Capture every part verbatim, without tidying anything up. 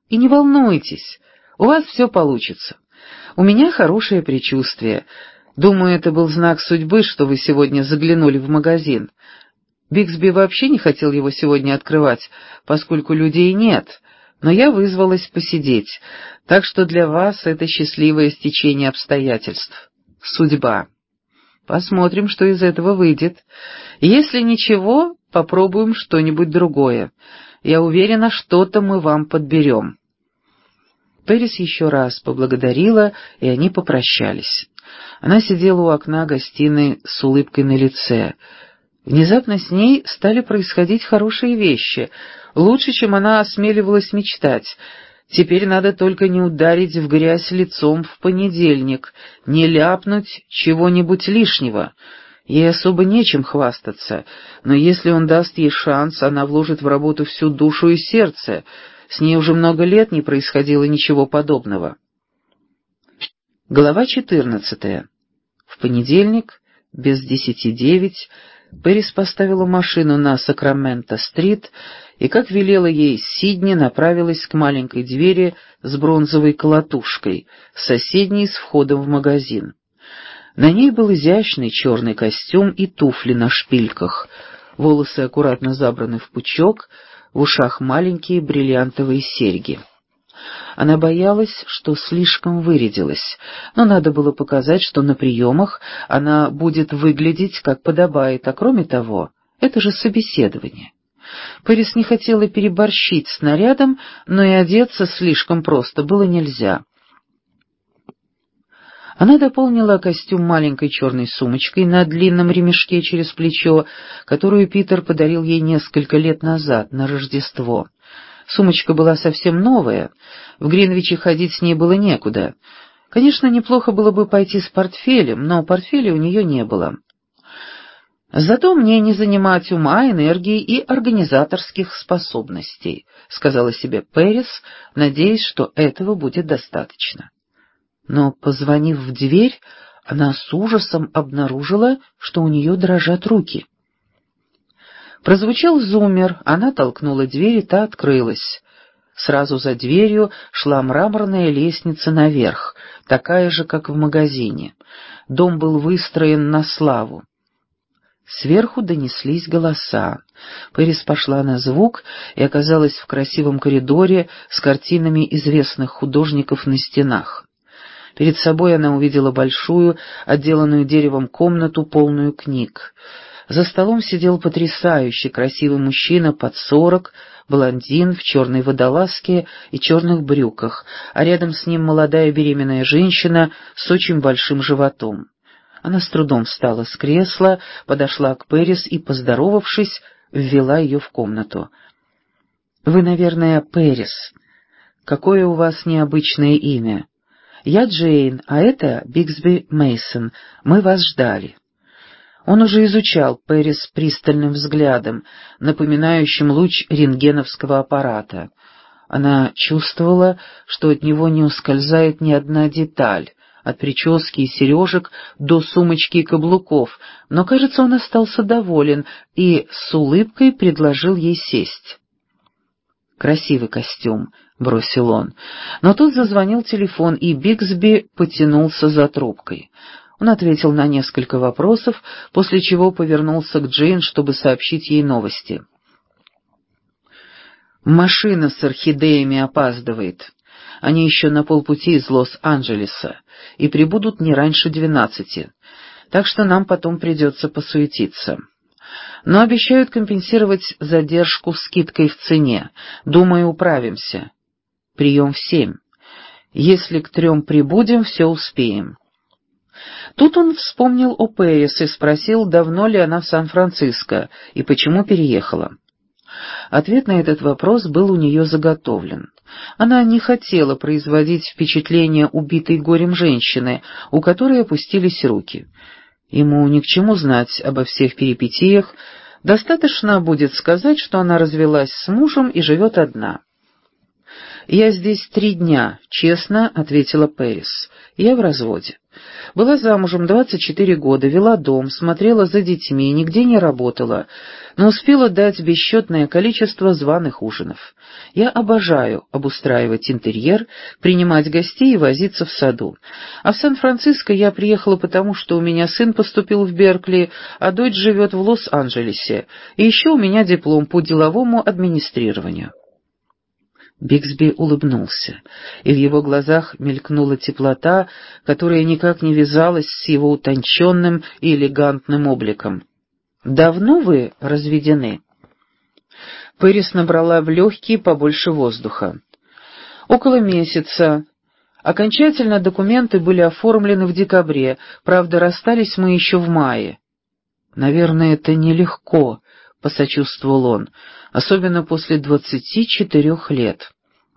И не волнуйтесь, у вас все получится. У меня хорошее предчувствие. Думаю, это был знак судьбы, что вы сегодня заглянули в магазин. Бигсби вообще не хотел его сегодня открывать, поскольку людей нет, но я вызвалась посидеть, так что для вас это счастливое стечение обстоятельств. Судьба. Посмотрим, что из этого выйдет. Если ничего, попробуем что-нибудь другое. Я уверена, что-то мы вам подберем». Пэрис еще раз поблагодарила, и они попрощались. Она сидела у окна гостиной с улыбкой на лице. Внезапно с ней стали происходить хорошие вещи, лучше, чем она осмеливалась мечтать. Теперь надо только не ударить в грязь лицом в понедельник, не ляпнуть чего-нибудь лишнего. Ей особо нечем хвастаться, но если он даст ей шанс, она вложит в работу всю душу и сердце. С ней уже много лет не происходило ничего подобного. Глава четырнадцатая. В понедельник, без десяти девять, Пэрис поставила машину на Сакраменто-стрит и, как велела ей Сидни, направилась к маленькой двери с бронзовой колотушкой, соседней с входом в магазин. На ней был изящный черный костюм и туфли на шпильках, волосы аккуратно забраны в пучок, в ушах маленькие бриллиантовые серьги. Она боялась, что слишком вырядилась, но надо было показать, что на приемах она будет выглядеть как подобает, а кроме того, это же собеседование. Пэрис не хотела переборщить с нарядом, но и одеться слишком просто было нельзя. Она дополнила костюм маленькой черной сумочкой на длинном ремешке через плечо, которую Питер подарил ей несколько лет назад, на Рождество. Сумочка была совсем новая, в Гринвиче ходить с ней было некуда. Конечно, неплохо было бы пойти с портфелем, но портфеля у нее не было. «Зато мне не занимать ума, энергии и организаторских способностей», — сказала себе Пэрис, надеясь, что этого будет достаточно. Но, позвонив в дверь, она с ужасом обнаружила, что у нее дрожат руки. Прозвучал зуммер, она толкнула дверь, и та открылась. Сразу за дверью шла мраморная лестница наверх, такая же, как в магазине. Дом был выстроен на славу. Сверху донеслись голоса. Пэрис пошла на звук и оказалась в красивом коридоре с картинами известных художников на стенах. Перед собой она увидела большую, отделанную деревом комнату, полную книг. За столом сидел потрясающий красивый мужчина под сорок, блондин в черной водолазке и черных брюках, а рядом с ним молодая беременная женщина с очень большим животом. Она с трудом встала с кресла, подошла к Пэрис и, поздоровавшись, ввела ее в комнату. «Вы, наверное, Пэрис. Какое у вас необычное имя? Я Джейн, а это Бигсби Мейсон. Мы вас ждали». Он уже изучал Пэрис пристальным взглядом, напоминающим луч рентгеновского аппарата. Она чувствовала, что от него не ускользает ни одна деталь, от прически и сережек до сумочки и каблуков, но, кажется, он остался доволен и с улыбкой предложил ей сесть. «Красивый костюм», — бросил он, но тут зазвонил телефон, и Бигсби потянулся за трубкой. Он ответил на несколько вопросов, после чего повернулся к Джейн, чтобы сообщить ей новости. «Машина с орхидеями опаздывает. Они еще на полпути из Лос-Анджелеса и прибудут не раньше двенадцати, так что нам потом придется посуетиться. Но обещают компенсировать задержку скидкой в цене. Думаю, управимся. Прием в семь. Если к трем прибудем, все успеем». Тут он вспомнил о Пэрис и спросил, давно ли она в Сан-Франциско и почему переехала. Ответ на этот вопрос был у нее заготовлен. Она не хотела производить впечатление убитой горем женщины, у которой опустились руки. Ему ни к чему знать обо всех перипетиях, достаточно будет сказать, что она развелась с мужем и живет одна. «Я здесь три дня», — честно ответила Пэрис. «Я в разводе. Была замужем двадцать четыре года, вела дом, смотрела за детьми, нигде не работала, но успела дать бесчетное количество званых ужинов. Я обожаю обустраивать интерьер, принимать гостей и возиться в саду. А в Сан-Франциско я приехала потому, что у меня сын поступил в Беркли, а дочь живет в Лос-Анджелесе, и еще у меня диплом по деловому администрированию. Бигсби улыбнулся, и в его глазах мелькнула теплота, которая никак не вязалась с его утонченным и элегантным обликом. «Давно вы разведены?» Пэрис набрала в легкие побольше воздуха. «Около месяца. Окончательно документы были оформлены в декабре, правда, расстались мы еще в мае». «Наверное, это нелегко», — посочувствовал он, — «особенно после двадцати четырех лет».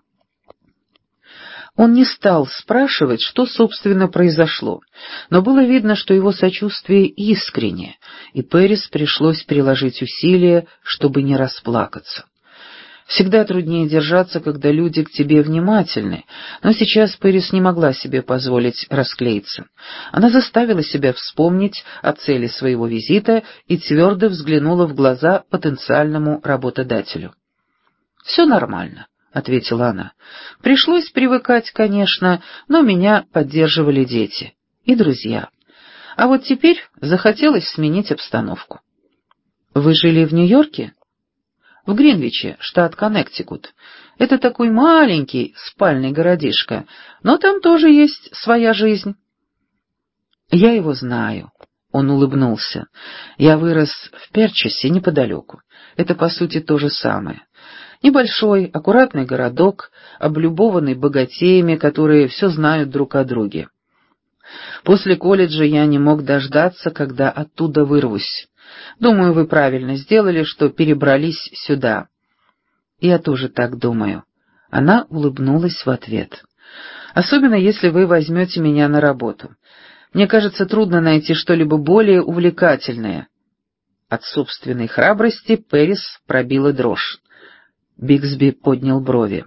Он не стал спрашивать, что, собственно, произошло, но было видно, что его сочувствие искренне, и Пэрис пришлось приложить усилия, чтобы не расплакаться. Всегда труднее держаться, когда люди к тебе внимательны, но сейчас Пэрис не могла себе позволить расклеиться. Она заставила себя вспомнить о цели своего визита и твердо взглянула в глаза потенциальному работодателю. «Все нормально», — ответила она. «Пришлось привыкать, конечно, но меня поддерживали дети и друзья. А вот теперь захотелось сменить обстановку». «Вы жили в Нью-Йорке?» «В Гринвиче, штат Коннектикут. Это такой маленький спальный городишко, но там тоже есть своя жизнь». «Я его знаю», — он улыбнулся. «Я вырос в Перчесе неподалеку. Это, по сути, то же самое. Небольшой, аккуратный городок, облюбованный богатеями, которые все знают друг о друге. После колледжа я не мог дождаться, когда оттуда вырвусь. Думаю, вы правильно сделали, что перебрались сюда». «Я тоже так думаю». Она улыбнулась в ответ. «Особенно, если вы возьмете меня на работу. Мне кажется, трудно найти что-либо более увлекательное». От собственной храбрости Пэрис пробила дрожь. Бигсби поднял брови.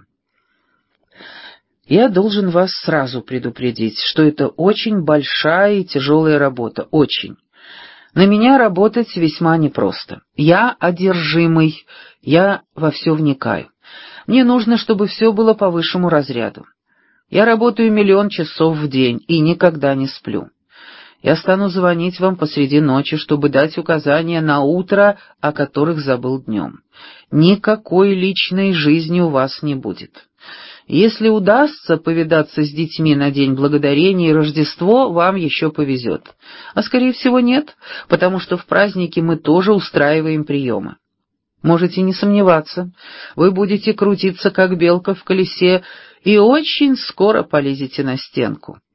«Я должен вас сразу предупредить, что это очень большая и тяжелая работа, очень. На меня работать весьма непросто. Я одержимый, я во все вникаю. Мне нужно, чтобы все было по высшему разряду. Я работаю миллион часов в день и никогда не сплю. Я стану звонить вам посреди ночи, чтобы дать указания на утро, о которых забыл днем. Никакой личной жизни у вас не будет. Если удастся повидаться с детьми на День Благодарения и Рождество, вам еще повезет. А скорее всего нет, потому что в праздники мы тоже устраиваем приемы. Можете не сомневаться, вы будете крутиться, как белка в колесе, и очень скоро полезете на стенку.